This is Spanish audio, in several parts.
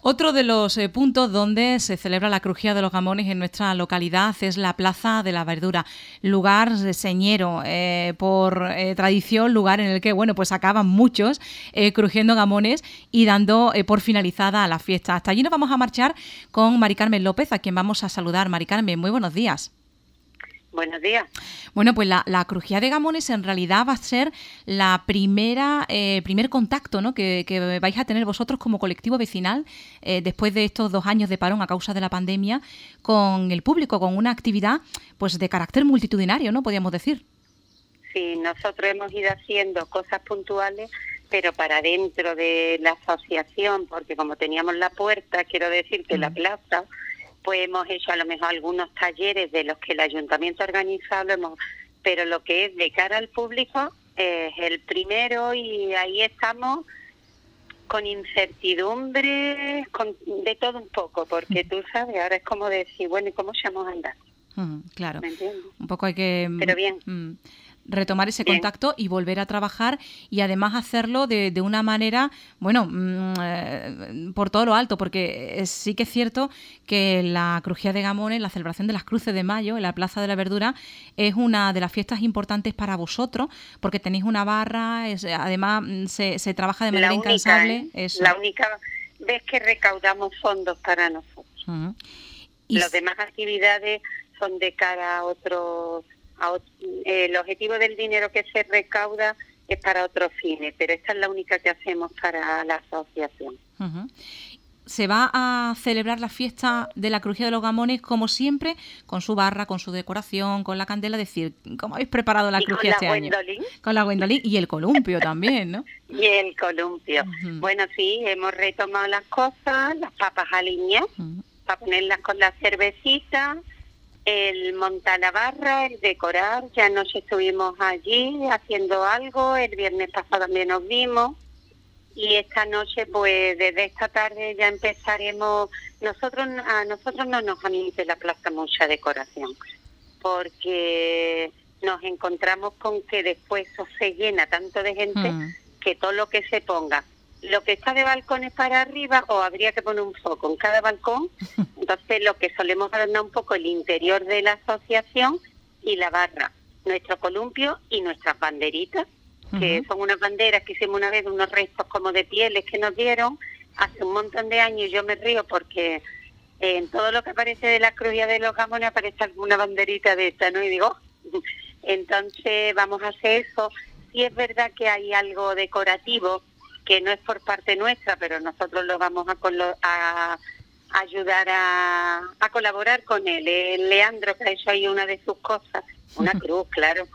Otro de los puntos donde se celebra la crujía de los Gamones en nuestra localidad es la Plaza de la Verdura, lugar señero por tradición, lugar en el que pues acaban muchos crujiendo gamones y dando por finalizada la fiesta. Hasta allí nos vamos a marchar con Mari Carmen López, a quien vamos a saludar. Mari Carmen, muy buenos días. Buenos días. Bueno, pues la crujía de gamones en realidad va a ser la primer contacto, ¿no?, que vais a tener vosotros como colectivo vecinal después de estos 2 años de parón a causa de la pandemia con el público, con una actividad pues de carácter multitudinario, ¿no?, podríamos decir. Sí, nosotros hemos ido haciendo cosas puntuales, pero para dentro de la asociación, porque como teníamos la puerta, quiero decir que la plaza, pues hemos hecho a lo mejor algunos talleres de los que el ayuntamiento ha organizado, pero lo que es de cara al público es el primero y ahí estamos con incertidumbre, de todo un poco, porque tú sabes, ahora es como decir, bueno, ¿y cómo vamos a andar? Claro, ¿Me entiendes? un poco hay que... Pero bien. Retomar ese contacto y volver a trabajar y además hacerlo de una manera, por todo lo alto, porque sí que es cierto que la crujía de gamones, la celebración de las Cruces de Mayo en la Plaza de la Verdura es una de las fiestas importantes para vosotros, porque tenéis una barra, además se trabaja de manera incansable. La única vez que recaudamos fondos para nosotros. Las demás actividades son de cara a otros... el objetivo del dinero que se recauda es para otros fines, pero esta es la única que hacemos para la asociación. Se va a celebrar la fiesta de la crujía de los gamones como siempre, con su barra, con su decoración, con la candela, es decir, ¿cómo habéis preparado la crujía este año? Con la Gwendolyn y el columpio también, ¿no? Y el columpio. Bueno, sí, hemos retomado las cosas, las papas aliñadas, para ponerlas con la cervecita, el montar la barra, el decorar. Ya anoche estuvimos allí haciendo algo, el viernes pasado también nos vimos y esta noche, pues desde esta tarde ya empezaremos. A nosotros no nos admite la plaza mucha decoración, porque nos encontramos con que después eso se llena tanto de gente que todo lo que se ponga, lo que está de balcones para arriba, o habría que poner un foco en cada balcón. Entonces lo que solemos adornar un poco el interior de la asociación y la barra, nuestro columpio y nuestras banderitas, que son unas banderas que hicimos una vez, unos restos como de pieles que nos dieron hace un montón de años. Yo me río porque en todo lo que aparece de la crujía de los gamones aparece alguna banderita de esta, ¿no? Y digo, entonces vamos a hacer eso. Sí es verdad que hay algo decorativo que no es por parte nuestra, pero nosotros lo vamos a ayudar a colaborar con él. Leandro, que ha hecho ahí una de sus cosas, una cruz, claro,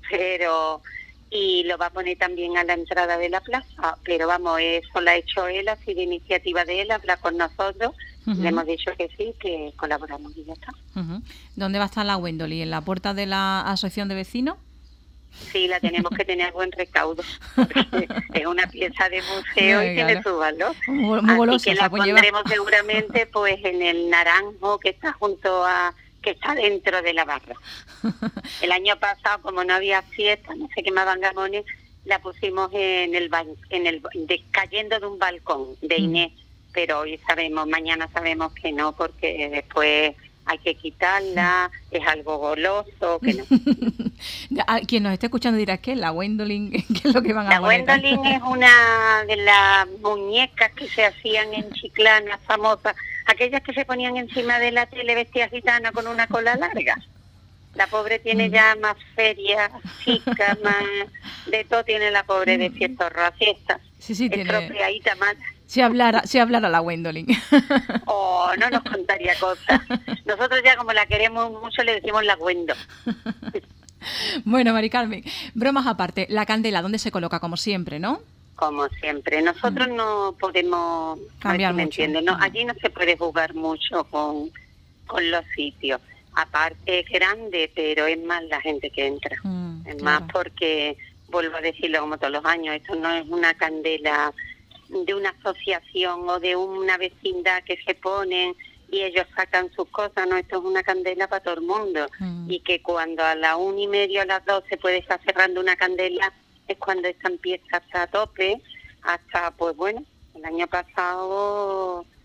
y lo va a poner también a la entrada de la plaza, pero vamos, eso lo ha hecho él, así de iniciativa de él, habla con nosotros, le hemos dicho que sí, que colaboramos y ya está. ¿Dónde va a estar la Gwendolyn? ¿En la puerta de la asociación de vecinos? Sí, la tenemos que tener a buen recaudo, porque es una pieza de museo y tiene su valor. Muy así que la pondremos seguramente pues en el naranjo que está que está dentro de la barra. El año pasado, como no había fiesta, no se quemaban gamones, la pusimos cayendo de un balcón de Inés, pero hoy mañana sabemos que no, porque después hay que quitarla, es algo goloso, que no. Quien nos esté escuchando dirá, ¿qué es la Gwendolyn? ¿Qué es lo que van a poner? La Gwendolyn es una de las muñecas que se hacían en Chiclana, famosas, aquellas que se ponían encima de la tele vestida gitana con una cola larga. La pobre tiene ya más ferias, chicas, más de todo tiene la pobre de fiestorro a fiestas. Sí, tiene. Estropeadita más. Si hablara la Gwendolyn. Oh, no nos contaría cosas. Nosotros ya como la queremos mucho le decimos la Gwendo. Bueno, Mari Carmen, bromas aparte, la candela, ¿dónde se coloca? Como siempre, ¿no? Como siempre. Nosotros no podemos cambiar mucho. ¿Me entiendes? No, allí no se puede jugar mucho con los sitios. Aparte es grande, pero es más la gente que entra. Es más porque, vuelvo a decirlo como todos los años, esto no es una candela de una asociación o de una vecindad que se ponen y ellos sacan sus cosas, no, esto es una candela para todo el mundo. Y que cuando a las 1:30 o a las 12 puede estar cerrando una candela, es cuando esta empieza hasta a tope, hasta, pues bueno, el año pasado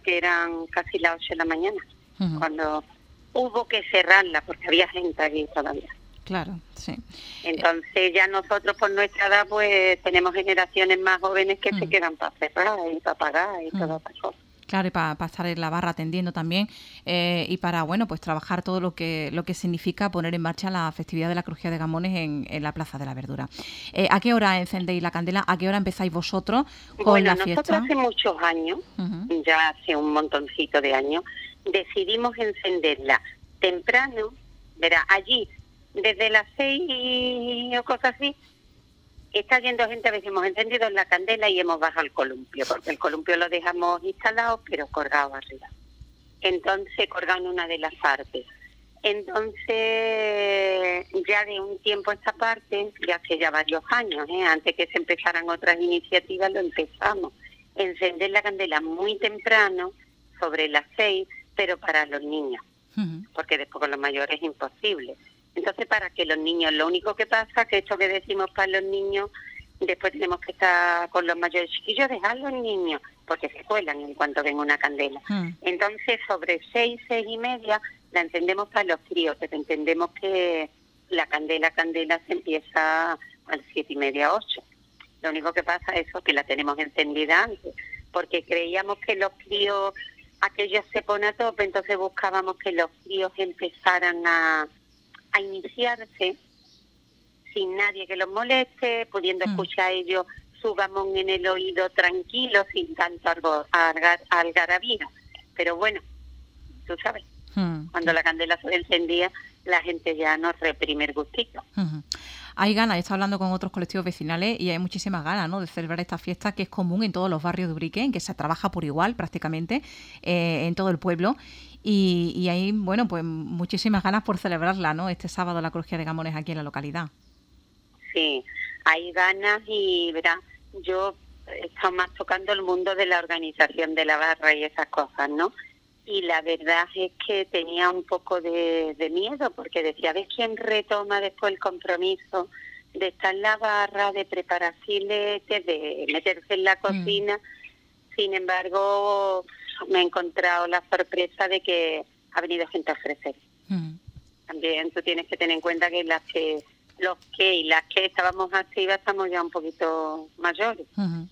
porque eran casi las 8 de la mañana, cuando hubo que cerrarla, porque había gente allí todavía. Claro, sí. Entonces ya nosotros por nuestra edad pues tenemos generaciones más jóvenes que se quedan para cerrar y para pagar y todas esas cosas. Claro, y para estar en la barra atendiendo también y para, bueno, pues trabajar todo lo que significa poner en marcha la festividad de la Crujía de Gamones en la Plaza de la Verdura. ¿A qué hora encendéis la candela? ¿A qué hora empezáis vosotros con la fiesta? Nosotros hace muchos años, ya hace un montoncito de años, decidimos encenderla temprano, verá, allí desde las 6 o cosas así, está yendo gente, a veces hemos encendido la candela y hemos bajado el columpio, porque el columpio lo dejamos instalado, pero colgado arriba. Entonces, colgado en una de las partes. Entonces, ya de un tiempo a esta parte, ya hace ya varios años, antes que se empezaran otras iniciativas, lo empezamos. Encender la candela muy temprano, sobre las 6, pero para los niños, porque después con los mayores es imposible. Entonces, para que los niños, lo único que pasa es que esto que decimos para los niños, después tenemos que estar con los mayores chiquillos, dejar los niños, porque se cuelan en cuanto ven una candela. Entonces, sobre 6, 6:30, la encendemos para los críos, pero entendemos que la candela se empieza a las 7:30, 8. Lo único que pasa es eso, que la tenemos encendida antes, porque creíamos que los críos, aquello se pone a tope, entonces buscábamos que los críos empezaran a iniciarse sin nadie que los moleste, pudiendo escuchar ellos su gamón en el oído tranquilo, sin tanto algarabía. Pero bueno, tú sabes, cuando la candela se encendía, la gente ya no reprime el gustito. Hay ganas, he estado hablando con otros colectivos vecinales y hay muchísimas ganas, ¿no?, de celebrar esta fiesta que es común en todos los barrios de Ubrique, en que se trabaja por igual prácticamente en todo el pueblo. Y hay, bueno, pues muchísimas ganas por celebrarla, ¿no?, este sábado, la Crujía de Gamones aquí en la localidad. Sí, hay ganas y, verá, yo he estado más tocando el mundo de la organización de la barra y esas cosas, ¿no? Y la verdad es que tenía un poco de miedo, porque decía, ¿ves quién retoma después el compromiso de estar en la barra, de preparar filetes, de meterse en la cocina? Sin embargo, me he encontrado la sorpresa de que ha venido gente a ofrecer. También tú tienes que tener en cuenta que las que estábamos activas estamos ya un poquito mayores.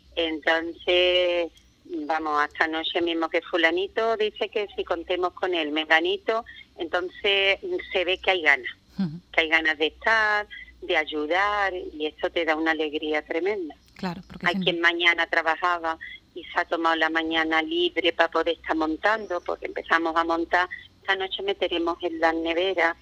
Entonces, vamos, hasta anoche mismo que fulanito dice que si contemos con él, menganito, entonces se ve que hay ganas, que hay ganas de estar, de ayudar, y eso te da una alegría tremenda. Claro, porque hay quien mañana trabajaba y se ha tomado la mañana libre para poder estar montando, porque empezamos a montar. Esta noche meteremos en las neveras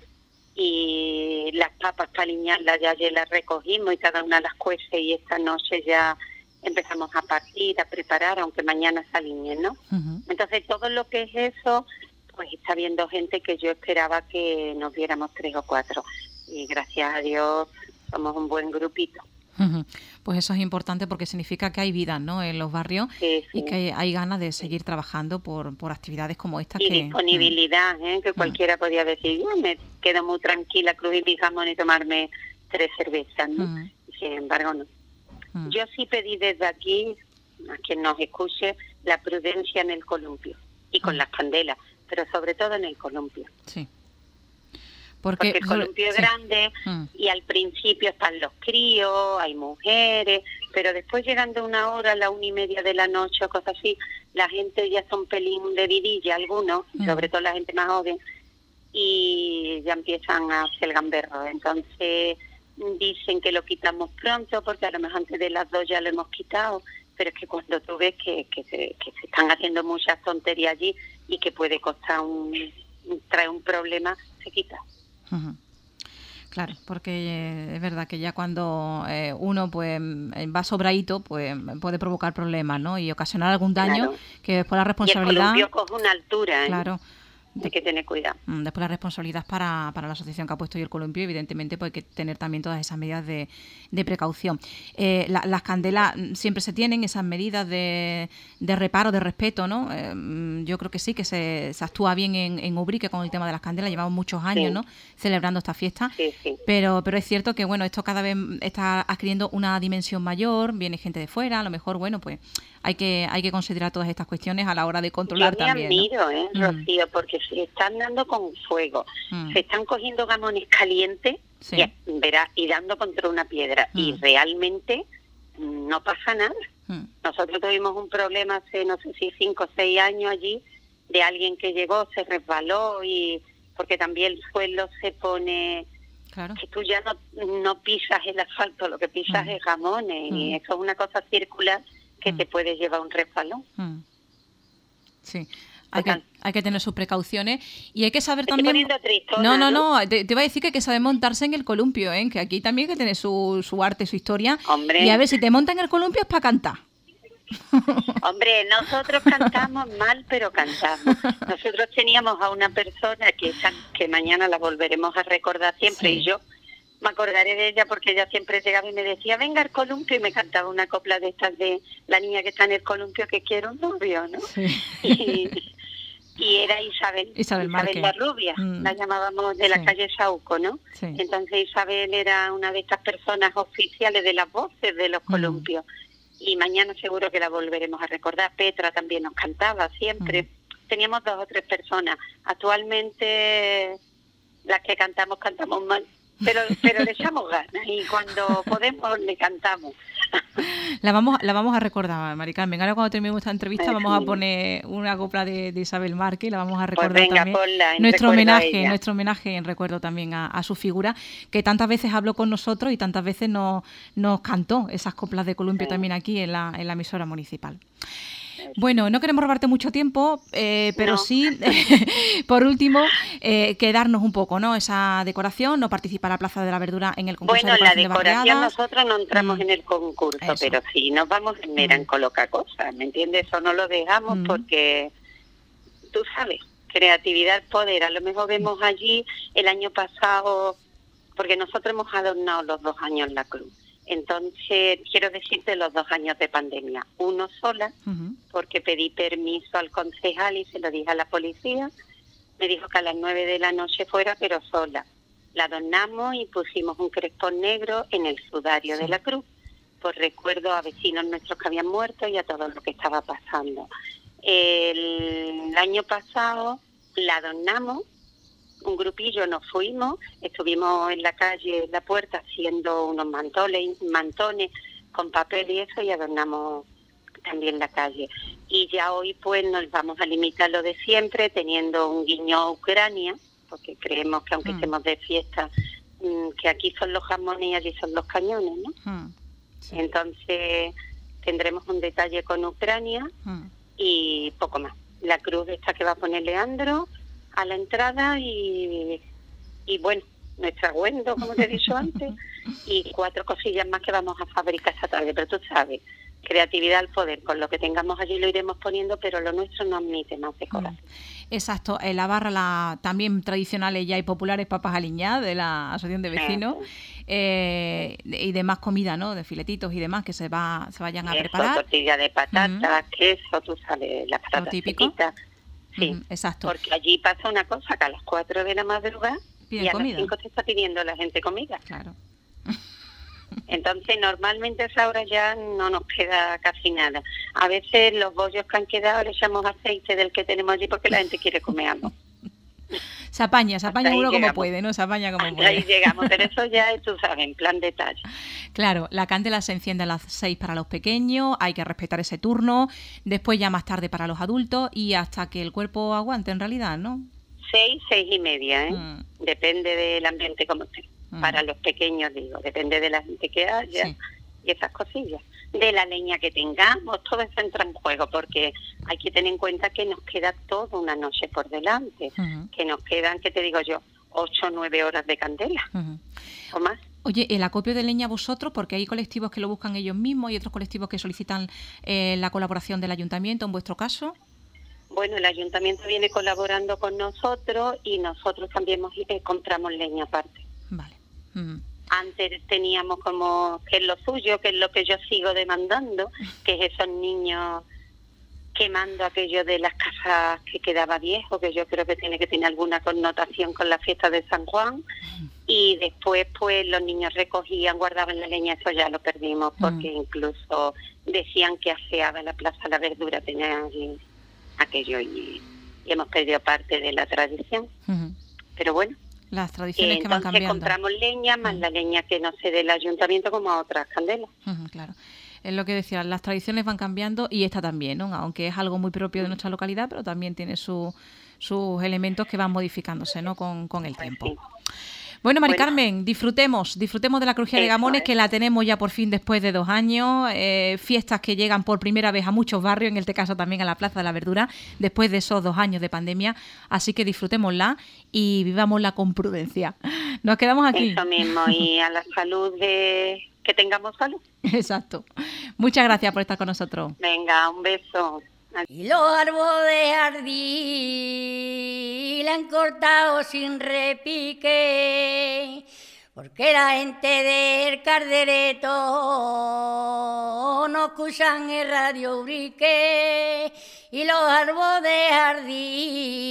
y las papas para aliñarlas ya las recogimos y cada una las cuece, y esta noche ya empezamos a partir, a preparar, aunque mañana se alineen, ¿no? Entonces todo lo que es eso, pues está viendo gente que yo esperaba que nos viéramos 3 o 4, y gracias a Dios somos un buen grupito. Pues eso es importante porque significa que hay vida, ¿no?, en los barrios, y que hay ganas de seguir trabajando por actividades como esta. Y disponibilidad, que cualquiera podía decir, yo me quedo muy tranquila, crujir mi jamón y tomarme 3 cervezas, ¿no? Sin embargo, no. Yo sí pedí desde aquí, a quien nos escuche, la prudencia en el columpio y con las candelas, pero sobre todo en el columpio. Sí. Porque el columpio es grande y al principio están los críos, hay mujeres, pero después llegando una hora, a la 1:30 de la noche o cosas así, la gente ya está un pelín de vidilla, algunos, sobre todo la gente más joven, y ya empiezan a hacer el gamberro. Entonces dicen que lo quitamos pronto porque a lo mejor antes de las 2 ya lo hemos quitado, pero es que cuando tú ves que se están haciendo muchas tonterías allí y que puede costar traer un problema, se quita. Claro, porque es verdad que ya cuando uno pues va sobradito, pues puede provocar problemas, ¿no?, y ocasionar algún daño, que después la responsabilidad... Y el columpio coge una altura, Claro. Hay que tener cuidado. Después la responsabilidad para la asociación que ha puesto hoy el columpio, evidentemente pues hay que tener también todas esas medidas de precaución. Las candelas siempre se tienen esas medidas de reparo, de respeto, ¿no? Yo creo que sí, que se actúa bien en Ubrique con el tema de las candelas. Llevamos muchos años, ¿no?, celebrando esta fiesta. Sí. Pero es cierto que bueno, esto cada vez está adquiriendo una dimensión mayor, viene gente de fuera, a lo mejor, bueno, pues hay que considerar todas estas cuestiones a la hora de controlar también. Yo me admiro, Rocío, porque se están dando con fuego, se están cogiendo gamones calientes y dando contra una piedra, y realmente no pasa nada. Nosotros tuvimos un problema hace, no sé si 5 o 6 años allí, de alguien que llegó, se resbaló, y porque también el suelo se pone... Claro. Que tú ya no pisas el asfalto, lo que pisas es jamones, y eso es una cosa circular que te puede llevar un resbalón. Sí, hay que tener sus precauciones y hay que saber también... Poniendo tristona, no, te iba a decir que hay que saber montarse en el columpio, que aquí también hay que tener su arte, su historia. Hombre. Y a ver, si te montan en el columpio es para cantar. Hombre, nosotros cantamos mal, pero cantamos. Nosotros teníamos a una persona que mañana la volveremos a recordar siempre, y yo me acordaré de ella porque ella siempre llegaba y me decía, venga al columpio, y me cantaba una copla de estas de la niña que está en el columpio que quiere un novio, ¿no? Sí. Y era Isabel la rubia, la llamábamos, de la calle Sauco, ¿no? Sí. Entonces Isabel era una de estas personas oficiales de las voces de los columpios. Y mañana seguro que la volveremos a recordar. Petra también nos cantaba siempre. Teníamos 2 o 3 personas. Actualmente las que cantamos mal, pero le echamos ganas, y cuando podemos le cantamos. La vamos a recordar, Mari Carmen. Ahora cuando terminemos esta entrevista vamos a poner una copla de Isabel Márquez, la vamos a recordar, pues venga, también. Ponla, nuestro homenaje en recuerdo también a su figura, que tantas veces habló con nosotros y tantas veces nos cantó esas coplas de columpio también aquí en la emisora municipal. Bueno, no queremos robarte mucho tiempo, pero sí, por último, quedarnos un poco, ¿no? Esa decoración, no participar a Plaza de la Verdura en el concurso de decoración de barriadas. Bueno, la decoración nosotros no entramos en el concurso, pero sí nos vamos en colocar cosas, ¿me entiendes? Eso no lo dejamos porque, tú sabes, creatividad, poder. A lo mejor vemos allí el año pasado, porque nosotros hemos adornado los 2 años la cruz. Entonces, quiero decirte los 2 años de pandemia. Uno sola, porque pedí permiso al concejal y se lo dije a la policía. Me dijo que a las 9 de la noche fuera, pero sola. La adornamos y pusimos un crespón negro en el sudario de la cruz, por recuerdo a vecinos nuestros que habían muerto y a todo lo que estaba pasando. El año pasado la adornamos. Un grupillo nos fuimos, estuvimos en la calle, en la puerta, haciendo unos mantones con papel y eso, y adornamos también la calle. Y ya hoy pues nos vamos a limitar lo de siempre, teniendo un guiño a Ucrania, porque creemos que aunque estemos de fiesta, que aquí son los jamones y allí son los cañones, ¿no? Sí. Entonces tendremos un detalle con Ucrania y poco más. La cruz esta que va a poner Leandro a la entrada y bueno, nuestro agüendo, como te he dicho antes, y 4 cosillas más que vamos a fabricar esta tarde. Pero tú sabes, creatividad al poder, con lo que tengamos allí lo iremos poniendo, pero lo nuestro no admite más decoración. Exacto, en la barra también tradicionales ya y populares papas aliñadas de la Asociación de Vecinos, y demás comida, ¿no? De filetitos y demás que se vayan a preparar. Tortilla de patatas, queso, tú sabes, las patatas fritas. Sí, exacto. Porque allí pasa una cosa, que a las 4 de la madrugada y a las 5 te está pidiendo la gente comida. Claro. Entonces, normalmente a esa hora ya no nos queda casi nada. A veces los bollos que han quedado le echamos aceite del que tenemos allí porque la gente quiere comer algo. Se apaña uno como puede, ¿no? Se apaña como puede. Ahí llegamos, pero eso ya es, tú sabes, en plan detalle. Claro, la candela se enciende a las 6 para los pequeños, hay que respetar ese turno, después ya más tarde para los adultos y hasta que el cuerpo aguante en realidad, ¿no? 6:30, ¿eh? Depende del ambiente como esté. Para los pequeños, digo, depende de la gente que haya y esas cosillas. De la leña que tengamos, todo eso entra en juego, porque hay que tener en cuenta que nos queda toda una noche por delante, que nos quedan, ¿qué te digo yo?, 8 o 9 horas de candela, o más. Oye, el acopio de leña vosotros, porque hay colectivos que lo buscan ellos mismos y otros colectivos que solicitan la colaboración del ayuntamiento, en vuestro caso. Bueno, el ayuntamiento viene colaborando con nosotros y nosotros también compramos leña aparte. Vale. Antes teníamos como que es lo suyo, que es lo que yo sigo demandando, que es esos niños quemando aquello de las casas que quedaba viejo, que yo creo que tiene que tener alguna connotación con la fiesta de San Juan. Y después pues los niños recogían, guardaban la leña, eso ya lo perdimos, porque incluso decían que aseaba la Plaza La Verdura, tenía aquello y hemos perdido parte de la tradición. Pero bueno, las tradiciones que van cambiando. Entonces compramos leña, más la leña que no se dé del ayuntamiento, como a otras candelas. Claro. Es lo que decía, las tradiciones van cambiando y esta también, ¿no? Aunque es algo muy propio de nuestra localidad, pero también tiene sus elementos que van modificándose, ¿no? Con el tiempo. Sí. Bueno, Mari Carmen, disfrutemos de la crujía de Gamones, que la tenemos ya por fin después de 2 años, fiestas que llegan por primera vez a muchos barrios, en este caso también a la Plaza de la Verdura, después de esos 2 años de pandemia, así que disfrutémosla y vivámosla con prudencia. Nos quedamos aquí. Eso mismo, y a la salud que tengamos salud. Exacto. Muchas gracias por estar con nosotros. Venga, un beso. Y los árboles de jardín la han cortado sin repique, porque la gente del Caldereto no escuchan el Radio Urique. Y los árboles de jardín